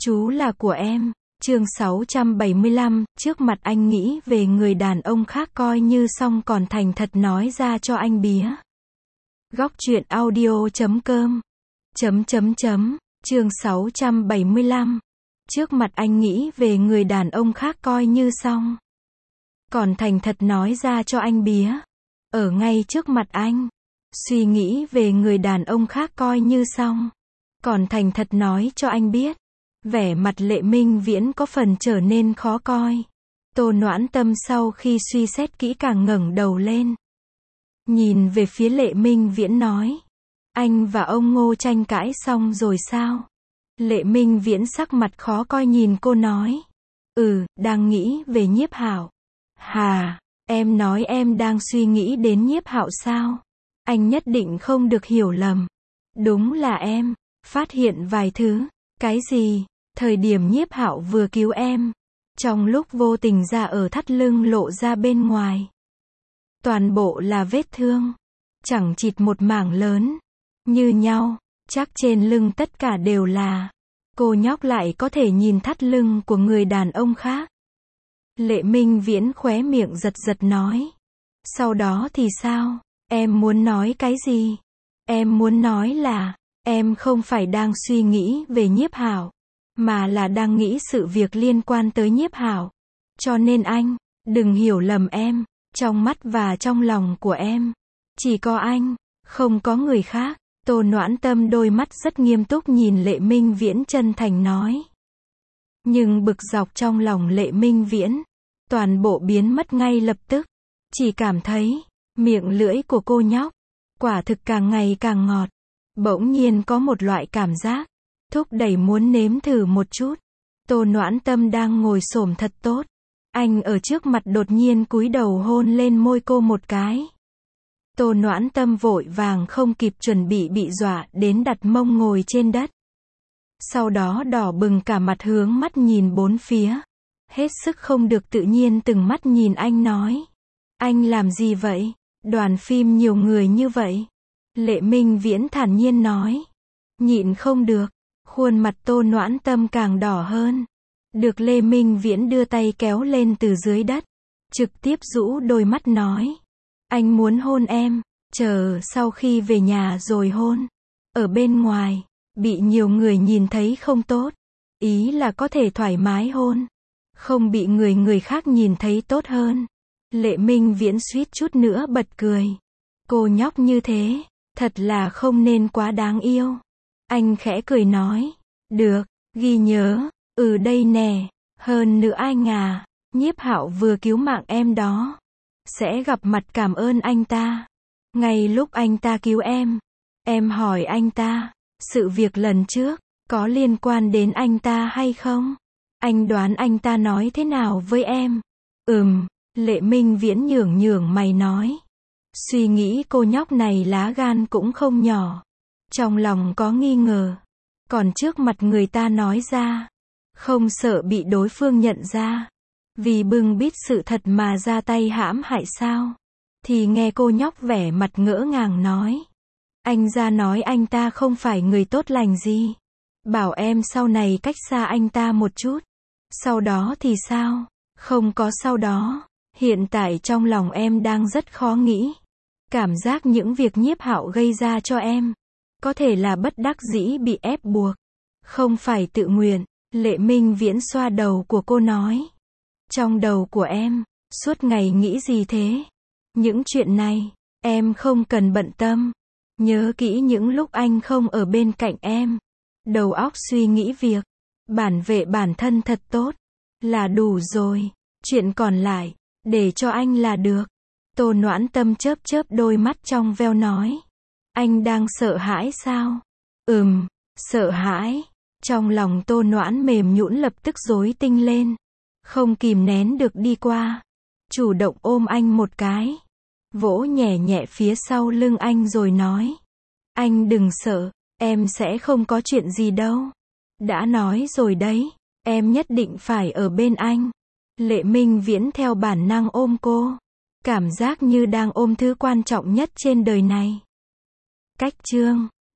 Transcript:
Chú là của em. Chương 675, trước mặt anh nghĩ về người đàn ông khác coi như xong còn thành thật nói ra cho anh bía. Góc truyện audio.com Chương 675. Trước mặt anh nghĩ về người đàn ông khác coi như xong còn thành thật nói ra cho anh bía. Ở ngay trước mặt anh, suy nghĩ về người đàn ông khác coi như xong còn thành thật nói cho anh biết. Vẻ mặt Lệ Minh Viễn có phần trở nên khó coi. Tô Noãn Tâm sau khi suy xét kỹ càng ngẩng đầu lên, nhìn về phía Lệ Minh Viễn nói: anh và ông Ngô tranh cãi xong rồi sao? Lệ Minh Viễn sắc mặt khó coi nhìn cô nói: đang nghĩ về Nhiếp Hạo. Hà, em nói em đang suy nghĩ đến Nhiếp Hạo sao? Anh nhất định không được hiểu lầm. Đúng là em phát hiện vài thứ. Cái gì? Thời điểm Nhiếp Hạo vừa cứu em, trong lúc vô tình da ở thắt lưng lộ ra bên ngoài, toàn bộ là vết thương, chẳng chịt một mảng lớn, như nhau, chắc trên lưng tất cả đều là. Cô nhóc lại có thể nhìn thắt lưng của người đàn ông khác. Lệ Minh Viễn khóe miệng giật giật nói: sau đó thì sao? Em muốn nói cái gì? Em muốn nói là, em không phải đang suy nghĩ về Nhiếp Hạo, mà là đang nghĩ sự việc liên quan tới Nhiếp Hạo. Cho nên anh, đừng hiểu lầm em, trong mắt và trong lòng của em, chỉ có anh, không có người khác. Tô Noãn Tâm đôi mắt rất nghiêm túc nhìn Lệ Minh Viễn chân thành nói. Nhưng bực dọc trong lòng Lệ Minh Viễn, toàn bộ biến mất ngay lập tức. Chỉ cảm thấy, miệng lưỡi của cô nhóc, quả thực càng ngày càng ngọt. Bỗng nhiên có một loại cảm giác thúc đẩy muốn nếm thử một chút. Tô Noãn Tâm đang ngồi xổm thật tốt. Anh ở trước mặt đột nhiên cúi đầu hôn lên môi cô một cái. Tô Noãn Tâm vội vàng không kịp chuẩn bị dọa đến đặt mông ngồi trên đất. Sau đó đỏ bừng cả mặt hướng mắt nhìn bốn phía. Hết sức không được tự nhiên từng mắt nhìn anh nói: anh làm gì vậy? Đoàn phim nhiều người như vậy. Lệ Minh Viễn thản nhiên nói. Nhịn không được. Khuôn mặt Tô Noãn Tâm càng đỏ hơn. Được Lê Minh Viễn đưa tay kéo lên từ dưới đất, trực tiếp rũ đôi mắt nói: anh muốn hôn em, chờ sau khi về nhà rồi hôn. Ở bên ngoài, bị nhiều người nhìn thấy không tốt. Ý là có thể thoải mái hôn, không bị người khác nhìn thấy tốt hơn. Lệ Minh Viễn suýt chút nữa bật cười. Cô nhóc như thế, thật là không nên quá đáng yêu. Anh khẽ cười nói: được, ghi nhớ. Đây nè, hơn nữa anh à, Nhiếp Hạo vừa cứu mạng em đó. Sẽ gặp mặt cảm ơn anh ta. Ngay lúc anh ta cứu em hỏi anh ta, sự việc lần trước, có liên quan đến anh ta hay không? Anh đoán anh ta nói thế nào với em? Lệ Minh Viễn nhướng mày nói. Suy nghĩ cô nhóc này lá gan cũng không nhỏ. Trong lòng có nghi ngờ, còn trước mặt người ta nói ra, không sợ bị đối phương nhận ra. Vì bưng bít sự thật mà ra tay hãm hại sao? Thì nghe cô nhóc vẻ mặt ngỡ ngàng nói. Anh ra nói anh ta không phải người tốt lành gì. Bảo em sau này cách xa anh ta một chút. Sau đó thì sao? Không có sau đó. Hiện tại trong lòng em đang rất khó nghĩ. Cảm giác những việc Nhiếp Hạo gây ra cho em, có thể là bất đắc dĩ bị ép buộc, không phải tự nguyện. Lệ Minh Viễn xoa đầu của cô nói. Trong đầu của em, suốt ngày nghĩ gì thế? Những chuyện này, em không cần bận tâm. Nhớ kỹ những lúc anh không ở bên cạnh em. Đầu óc suy nghĩ việc, bảo vệ bản thân thật tốt, là đủ rồi. Chuyện còn lại, để cho anh là được. Tô Noãn Tâm chớp đôi mắt trong veo nói. Anh đang sợ hãi sao? Sợ hãi. Trong lòng Tô Noãn mềm nhũn lập tức rối tinh lên. Không kìm nén được đi qua, chủ động ôm anh một cái, vỗ nhẹ nhẹ phía sau lưng anh rồi nói. Anh đừng sợ, em sẽ không có chuyện gì đâu. Đã nói rồi đấy, em nhất định phải ở bên anh. Lệ Minh Viễn theo bản năng ôm cô. Cảm giác như đang ôm thứ quan trọng nhất trên đời này. Cách chương